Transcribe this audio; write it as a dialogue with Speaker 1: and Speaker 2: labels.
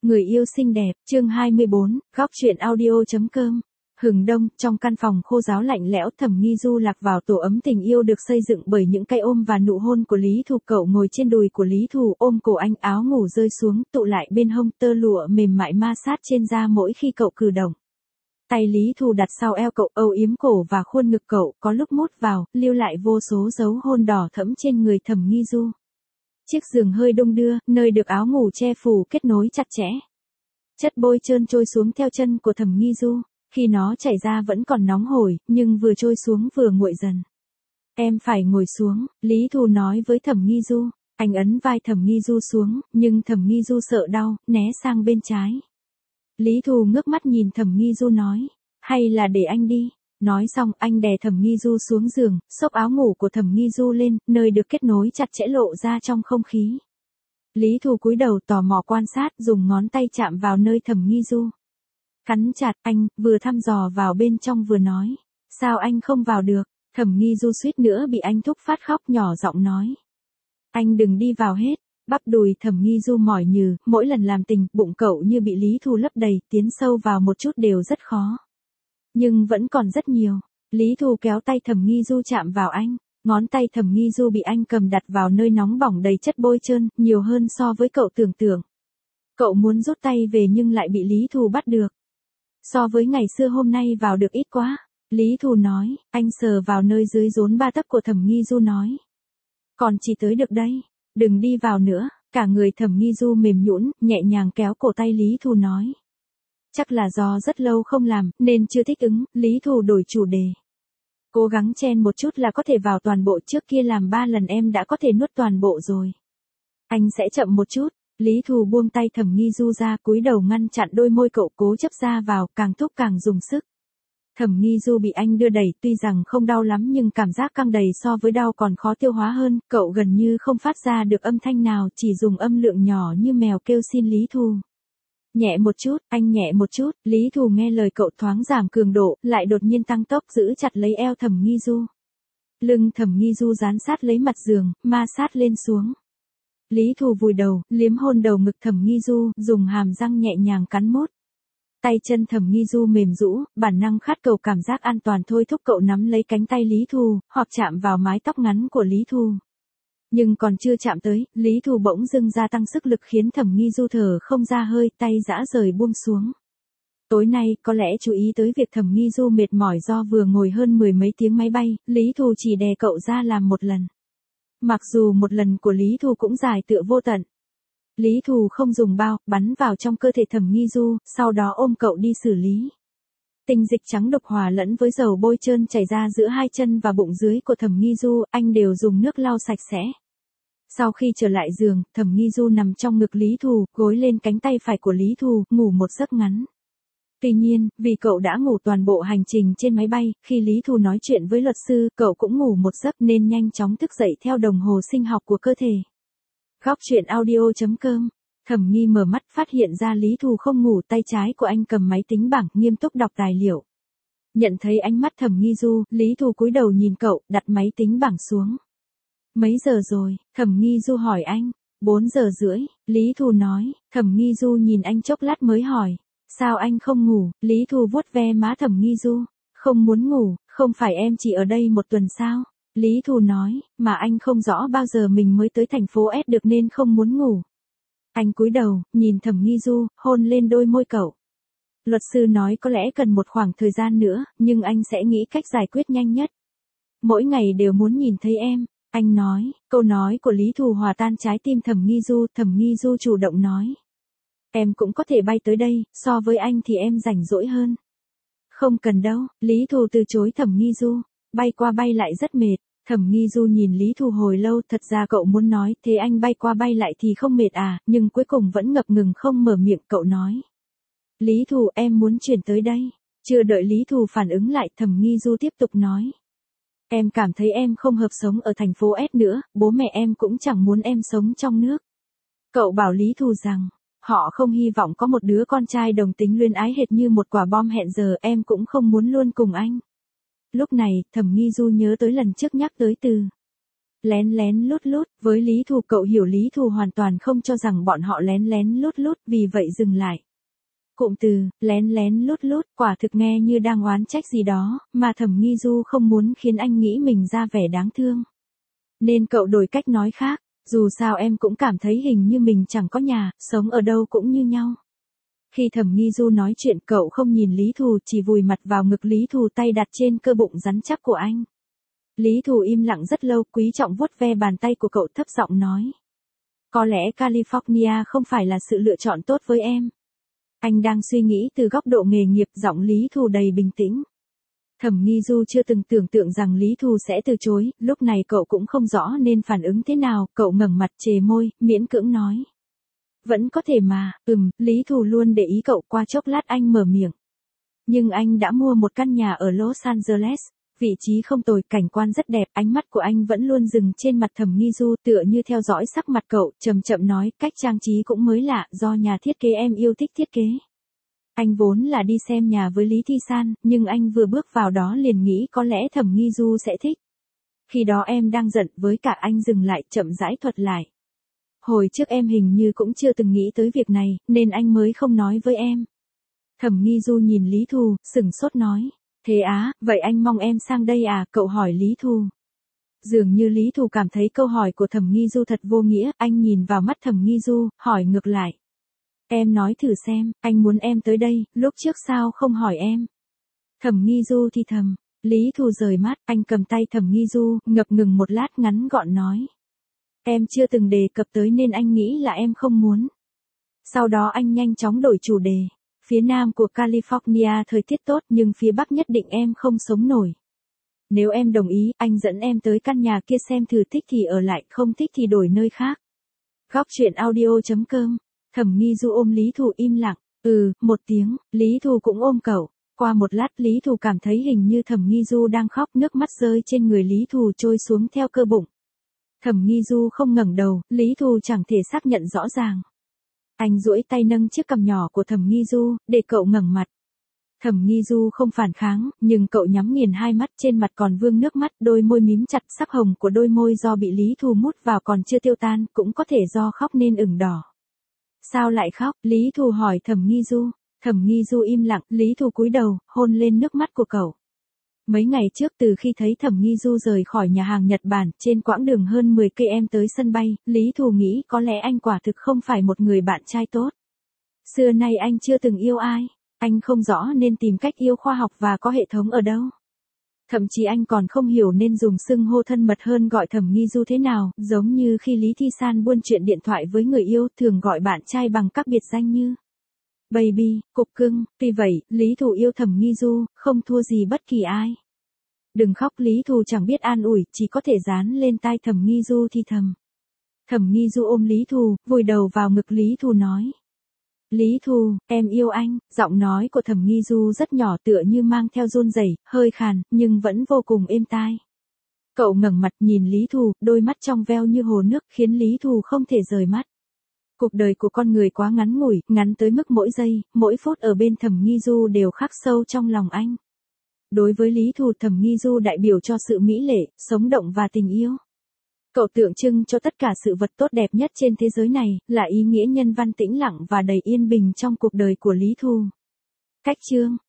Speaker 1: Người yêu xinh đẹp, chương 24, góc truyện audio.com. Hừng đông, trong căn phòng khô ráo lạnh lẽo, Thẩm Nghi Du lạc vào tổ ấm tình yêu được xây dựng bởi những cái ôm và nụ hôn của Lý Thù. Cậu ngồi trên đùi của Lý Thù, ôm cổ anh, áo ngủ rơi xuống, tụ lại bên hông, tơ lụa mềm mại ma sát trên da mỗi khi cậu cử động. Tay Lý Thù đặt sau eo cậu, âu yếm cổ và khuôn ngực cậu, có lúc mút vào, lưu lại vô số dấu hôn đỏ thẫm trên người Thẩm Nghi Du. Chiếc giường hơi đung đưa, nơi được áo ngủ che phủ kết nối chặt chẽ. Chất bôi trơn trôi xuống theo chân của Thẩm Nghi Du, khi nó chảy ra vẫn còn nóng hổi, nhưng vừa trôi xuống vừa nguội dần. Em phải ngồi xuống, Lý Thù nói với Thẩm Nghi Du. Anh ấn vai Thẩm Nghi Du xuống, nhưng Thẩm Nghi Du sợ đau, né sang bên trái. Lý Thù ngước mắt nhìn Thẩm Nghi Du nói, hay là để anh đi. Nói xong anh đè Thẩm Nghi Du xuống giường, xốc áo ngủ của Thẩm Nghi Du lên, nơi được kết nối chặt chẽ lộ ra trong không khí. Lý Thù cúi đầu tò mò quan sát, dùng ngón tay chạm vào nơi Thẩm Nghi Du. Cắn chặt, anh vừa thăm dò vào bên trong vừa nói, sao anh không vào được? Thẩm Nghi Du suýt nữa bị anh thúc phát khóc, nhỏ giọng nói, anh đừng đi vào hết. Bắp đùi Thẩm Nghi Du mỏi nhừ, mỗi lần làm tình, bụng cậu như bị Lý Thù lấp đầy, tiến sâu vào một chút đều rất khó. Nhưng vẫn còn rất nhiều. Lý Thù kéo tay Thẩm Nghi Du chạm vào anh, ngón tay Thẩm Nghi Du bị anh cầm đặt vào nơi nóng bỏng đầy chất bôi trơn, nhiều hơn so với cậu tưởng tượng. Cậu muốn rút tay về nhưng lại bị Lý Thù bắt được. So với ngày xưa hôm nay vào được ít quá. Lý Thù nói, anh sờ vào nơi dưới rốn 3 tấc của Thẩm Nghi Du nói. Còn chỉ tới được đây, đừng đi vào nữa. Cả người Thẩm Nghi Du mềm nhũn, nhẹ nhàng kéo cổ tay Lý Thù nói. Chắc là do rất lâu không làm, nên chưa thích ứng, Lý Thù đổi chủ đề. Cố gắng chen một chút là có thể vào toàn bộ, trước kia làm 3 lần em đã có thể nuốt toàn bộ rồi. Anh sẽ chậm một chút. Lý Thù buông tay Thẩm Nghi Du ra, cúi đầu ngăn chặn đôi môi cậu cố chấp ra vào, càng thúc càng dùng sức. Thẩm Nghi Du bị anh đưa đẩy, tuy rằng không đau lắm nhưng cảm giác căng đầy so với đau còn khó tiêu hóa hơn, cậu gần như không phát ra được âm thanh nào, chỉ dùng âm lượng nhỏ như mèo kêu xin Lý Thù. Nhẹ một chút, anh nhẹ một chút. Lý Thù nghe lời cậu thoáng giảm cường độ, lại đột nhiên tăng tốc, giữ chặt lấy eo Thẩm Nghi Du. Lưng Thẩm Nghi Du dán sát lấy mặt giường, ma sát lên xuống. Lý Thù vùi đầu, liếm hôn đầu ngực Thẩm Nghi Du, dùng hàm răng nhẹ nhàng cắn mút. Tay chân Thẩm Nghi Du mềm rũ, bản năng khát cầu cảm giác an toàn thôi thúc cậu nắm lấy cánh tay Lý Thù, hoặc chạm vào mái tóc ngắn của Lý Thù. Nhưng còn chưa chạm tới, Lý Thù bỗng dưng gia tăng sức lực khiến Thẩm Nghi Du thở không ra hơi, tay rã rời buông xuống. Tối nay, có lẽ chú ý tới việc Thẩm Nghi Du mệt mỏi do vừa ngồi hơn 10 mấy tiếng máy bay, Lý Thù chỉ đè cậu ra làm một lần. Mặc dù một lần của Lý Thù cũng dài tựa vô tận. Lý Thù không dùng bao, bắn vào trong cơ thể Thẩm Nghi Du, sau đó ôm cậu đi xử lý. Tinh dịch trắng đục hòa lẫn với dầu bôi trơn chảy ra giữa hai chân và bụng dưới của Thẩm Nghi Du, anh đều dùng nước lau sạch sẽ. Sau khi trở lại giường, Thẩm Nghi Du nằm trong ngực Lý Thù, gối lên cánh tay phải của Lý Thù, ngủ một giấc ngắn. Tuy nhiên, vì cậu đã ngủ toàn bộ hành trình trên máy bay, khi Lý Thù nói chuyện với luật sư, cậu cũng ngủ một giấc nên nhanh chóng thức dậy theo đồng hồ sinh học của cơ thể. Góc truyện audio.com. Thẩm Nghi mở mắt phát hiện ra Lý Thù không ngủ, tay trái của anh cầm máy tính bảng, nghiêm túc đọc tài liệu. Nhận thấy ánh mắt Thẩm Nghi Du, Lý Thù cúi đầu nhìn cậu, đặt máy tính bảng xuống. Mấy giờ rồi? Thẩm Nghi Du hỏi anh. 4 giờ rưỡi, Lý Thù nói. Thẩm Nghi Du nhìn anh chốc lát mới hỏi. Sao anh không ngủ? Lý Thù vuốt ve má Thẩm Nghi Du. Không muốn ngủ, không phải em chỉ ở đây một tuần sao? Lý Thù nói, mà anh không rõ bao giờ mình mới tới thành phố S được nên không muốn ngủ. Anh cúi đầu, nhìn Thẩm Nghi Du, hôn lên đôi môi cậu. Luật sư nói có lẽ cần một khoảng thời gian nữa, nhưng anh sẽ nghĩ cách giải quyết nhanh nhất. Mỗi ngày đều muốn nhìn thấy em, anh nói. Câu nói của Lý Thù hòa tan trái tim Thẩm Nghi Du. Thẩm Nghi Du chủ động nói. Em cũng có thể bay tới đây, so với anh thì em rảnh rỗi hơn. Không cần đâu, Lý Thù từ chối Thẩm Nghi Du. Bay qua bay lại rất mệt. Thẩm Nghi Du nhìn Lý Thù hồi lâu, thật ra cậu muốn nói, thế anh bay qua bay lại thì không mệt à, nhưng cuối cùng vẫn ngập ngừng không mở miệng, cậu nói. Lý Thù, em muốn chuyển tới đây. Chưa đợi Lý Thù phản ứng lại, Thẩm Nghi Du tiếp tục nói. Em cảm thấy em không hợp sống ở thành phố S nữa, bố mẹ em cũng chẳng muốn em sống trong nước. Cậu bảo Lý Thù rằng, họ không hy vọng có một đứa con trai đồng tính luyến ái hệt như một quả bom hẹn giờ, em cũng không muốn luôn cùng anh. Lúc này, Thẩm Nghi Du nhớ tới lần trước nhắc tới từ lén lén lút lút, với Lý Thù cậu hiểu Lý Thù hoàn toàn không cho rằng bọn họ lén lén lút lút, vì vậy dừng lại. Cụm từ, lén lén lút lút, quả thực nghe như đang oán trách gì đó, mà Thẩm Nghi Du không muốn khiến anh nghĩ mình ra vẻ đáng thương. Nên cậu đổi cách nói khác, dù sao em cũng cảm thấy hình như mình chẳng có nhà, sống ở đâu cũng như nhau. Khi Thẩm Nghi Du nói chuyện cậu không nhìn Lý Thù, chỉ vùi mặt vào ngực Lý Thù, tay đặt trên cơ bụng rắn chắc của anh. Lý Thù im lặng rất lâu, quý trọng vuốt ve bàn tay của cậu, thấp giọng nói. Có lẽ California không phải là sự lựa chọn tốt với em. Anh đang suy nghĩ từ góc độ nghề nghiệp, giọng Lý Thù đầy bình tĩnh. Thẩm Nghi Du chưa từng tưởng tượng rằng Lý Thù sẽ từ chối, lúc này cậu cũng không rõ nên phản ứng thế nào, cậu ngẩng mặt chề môi, miễn cưỡng nói. Vẫn có thể mà, Lý Thù luôn để ý cậu, qua chốc lát anh mở miệng. Nhưng anh đã mua một căn nhà ở Los Angeles, vị trí không tồi, cảnh quan rất đẹp, ánh mắt của anh vẫn luôn dừng trên mặt Thẩm Nghi Du, tựa như theo dõi sắc mặt cậu, chậm chậm nói, cách trang trí cũng mới lạ, do nhà thiết kế em yêu thích thiết kế. Anh vốn là đi xem nhà với Lý Thi San, nhưng anh vừa bước vào đó liền nghĩ có lẽ Thẩm Nghi Du sẽ thích. Khi đó em đang giận, với cả anh dừng lại, chậm rãi thuật lại. Hồi trước em hình như cũng chưa từng nghĩ tới việc này, nên anh mới không nói với em. Thẩm Nghi Du nhìn Lý Thù, sửng sốt nói. Thế á, vậy anh mong em sang đây à, cậu hỏi Lý Thù. Dường như Lý Thù cảm thấy câu hỏi của Thẩm Nghi Du thật vô nghĩa, anh nhìn vào mắt Thẩm Nghi Du, hỏi ngược lại. Em nói thử xem, anh muốn em tới đây, lúc trước sao không hỏi em. Thẩm Nghi Du thì thầm, Lý Thù rời mắt, anh cầm tay Thẩm Nghi Du, ngập ngừng một lát ngắn gọn nói. Em chưa từng đề cập tới nên anh nghĩ là em không muốn. Sau đó anh nhanh chóng đổi chủ đề. Phía nam của California thời tiết tốt nhưng phía bắc nhất định em không sống nổi. Nếu em đồng ý, anh dẫn em tới căn nhà kia xem thử, thích thì ở lại, không thích thì đổi nơi khác. Góc truyện audio.com. Thẩm Nghi Du ôm Lý Thù im lặng. Một tiếng, Lý Thù cũng ôm cậu. Qua một lát Lý Thù cảm thấy hình như Thẩm Nghi Du đang khóc, nước mắt rơi trên người Lý Thù trôi xuống theo cơ bụng. Thẩm Nghi Du không ngẩng đầu, Lý Thù chẳng thể xác nhận rõ ràng. Anh duỗi tay nâng chiếc cằm nhỏ của Thẩm Nghi Du, để cậu ngẩng mặt. Thẩm Nghi Du không phản kháng, nhưng cậu nhắm nghiền hai mắt, trên mặt còn vương nước mắt, đôi môi mím chặt, sắc hồng của đôi môi do bị Lý Thù mút vào còn chưa tiêu tan, cũng có thể do khóc nên ửng đỏ. Sao lại khóc? Lý Thù hỏi Thẩm Nghi Du. Thẩm Nghi Du im lặng, Lý Thù cúi đầu, hôn lên nước mắt của cậu. Mấy ngày trước từ khi thấy Thẩm Nghi Du rời khỏi nhà hàng Nhật Bản, trên quãng đường hơn 10 cây em tới sân bay, Lý Thù nghĩ có lẽ anh quả thực không phải một người bạn trai tốt. Xưa nay anh chưa từng yêu ai, anh không rõ nên tìm cách yêu khoa học và có hệ thống ở đâu. Thậm chí anh còn không hiểu nên dùng xưng hô thân mật hơn gọi Thẩm Nghi Du thế nào, giống như khi Lý Thi San buôn chuyện điện thoại với người yêu, thường gọi bạn trai bằng các biệt danh như Baby, cục cưng. Tuy vậy, Lý Thù yêu Thẩm Nghi Du, không thua gì bất kỳ ai. Đừng khóc, Lý Thù chẳng biết an ủi, chỉ có thể dán lên tai Thẩm Nghi Du thì thầm. Thẩm Nghi Du ôm Lý Thù, vùi đầu vào ngực Lý Thù nói. Lý Thù, em yêu anh. Giọng nói của Thẩm Nghi Du rất nhỏ, tựa như mang theo run rẩy, hơi khàn, nhưng vẫn vô cùng êm tai. Cậu ngẩng mặt nhìn Lý Thù, đôi mắt trong veo như hồ nước, khiến Lý Thù không thể rời mắt. Cuộc đời của con người quá ngắn ngủi, ngắn tới mức mỗi giây, mỗi phút ở bên Thẩm Nghi Du đều khắc sâu trong lòng anh. Đối với Lý Thù, Thẩm Nghi Du đại biểu cho sự mỹ lệ, sống động và tình yêu. Cậu tượng trưng cho tất cả sự vật tốt đẹp nhất trên thế giới này, là ý nghĩa nhân văn tĩnh lặng và đầy yên bình trong cuộc đời của Lý Thù. Cách chương